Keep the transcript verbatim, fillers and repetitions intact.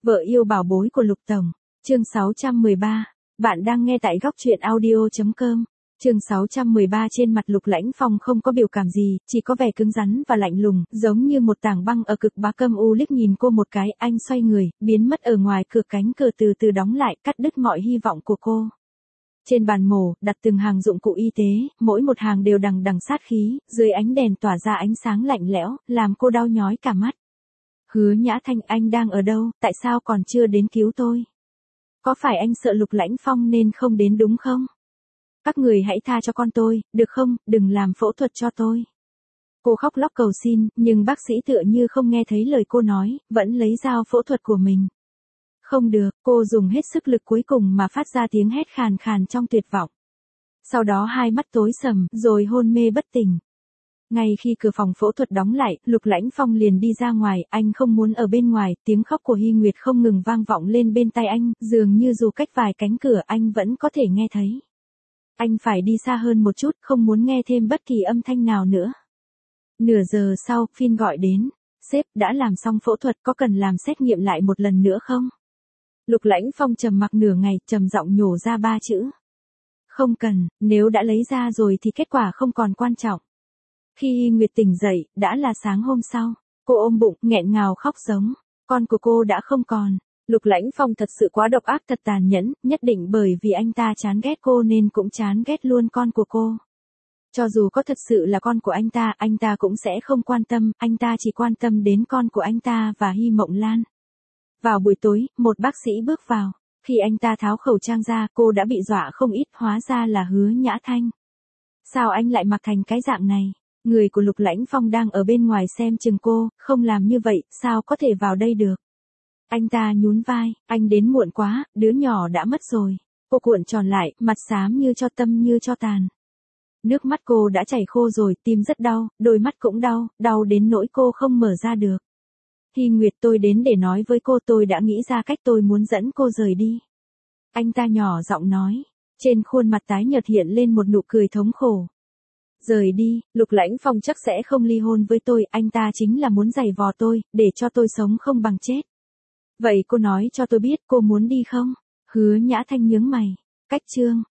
Vợ yêu bảo bối của Lục Tổng. Chương sáu trăm mười ba. Bạn đang nghe tại góc truyện audio chấm com. Chương sáu trăm mười ba. Trên mặt Lục Lãnh Phong không có biểu cảm gì, chỉ có vẻ cứng rắn và lạnh lùng, giống như một tảng băng ở cực Bắc. Câm U liếc nhìn cô một cái, anh xoay người, biến mất ở ngoài cửa, cánh cửa từ từ đóng lại, cắt đứt mọi hy vọng của cô. Trên bàn mổ, đặt từng hàng dụng cụ y tế, mỗi một hàng đều đằng đằng sát khí, dưới ánh đèn tỏa ra ánh sáng lạnh lẽo, làm cô đau nhói cả mắt. Hứa Nhã Thanh, anh đang ở đâu, tại sao còn chưa đến cứu tôi? Có phải anh sợ Lục Lãnh Phong nên không đến đúng không? Các người hãy tha cho con tôi, được không, đừng làm phẫu thuật cho tôi. Cô khóc lóc cầu xin, nhưng bác sĩ tựa như không nghe thấy lời cô nói, vẫn lấy dao phẫu thuật của mình. Không được, cô dùng hết sức lực cuối cùng mà phát ra tiếng hét khàn khàn trong tuyệt vọng. Sau đó hai mắt tối sầm, rồi hôn mê bất tỉnh. Ngay khi cửa phòng phẫu thuật đóng lại, Lục Lãnh Phong liền đi ra ngoài, anh không muốn ở bên ngoài, tiếng khóc của Hy Nguyệt không ngừng vang vọng lên bên tai anh, dường như dù cách vài cánh cửa anh vẫn có thể nghe thấy. Anh phải đi xa hơn một chút, không muốn nghe thêm bất kỳ âm thanh nào nữa. Nửa giờ sau, Phin gọi đến, sếp đã làm xong phẫu thuật, có cần làm xét nghiệm lại một lần nữa không? Lục Lãnh Phong trầm mặc nửa ngày, trầm giọng nhổ ra ba chữ. Không cần, nếu đã lấy ra rồi thì kết quả không còn quan trọng. Khi Hy Nguyệt tỉnh dậy, đã là sáng hôm sau. Cô ôm bụng, nghẹn ngào khóc giống. Con của cô đã không còn. Lục Lãnh Phong thật sự quá độc ác, thật tàn nhẫn, nhất định bởi vì anh ta chán ghét cô nên cũng chán ghét luôn con của cô. Cho dù có thật sự là con của anh ta, anh ta cũng sẽ không quan tâm, anh ta chỉ quan tâm đến con của anh ta và Hy Mộng Lan. Vào buổi tối, một bác sĩ bước vào. Khi anh ta tháo khẩu trang ra, cô đã bị dọa không ít, hóa ra là Hứa Nhã Thanh. Sao anh lại mặc thành cái dạng này? Người của Lục Lãnh Phong đang ở bên ngoài xem chừng cô, không làm như vậy, sao có thể vào đây được? Anh ta nhún vai, anh đến muộn quá, đứa nhỏ đã mất rồi. Cô cuộn tròn lại, mặt xám như cho tâm như cho tàn. Nước mắt cô đã chảy khô rồi, tim rất đau, đôi mắt cũng đau, đau đến nỗi cô không mở ra được. Hy Nguyệt, tôi đến để nói với cô, tôi đã nghĩ ra cách, tôi muốn dẫn cô rời đi. Anh ta nhỏ giọng nói, trên khuôn mặt tái nhợt hiện lên một nụ cười thống khổ. Rời đi, Lục Lãnh Phong chắc sẽ không ly hôn với tôi, anh ta chính là muốn giày vò tôi, để cho tôi sống không bằng chết. Vậy cô nói cho tôi biết cô muốn đi không? Hứa Nhã Thanh nhướng mày. Cách chương.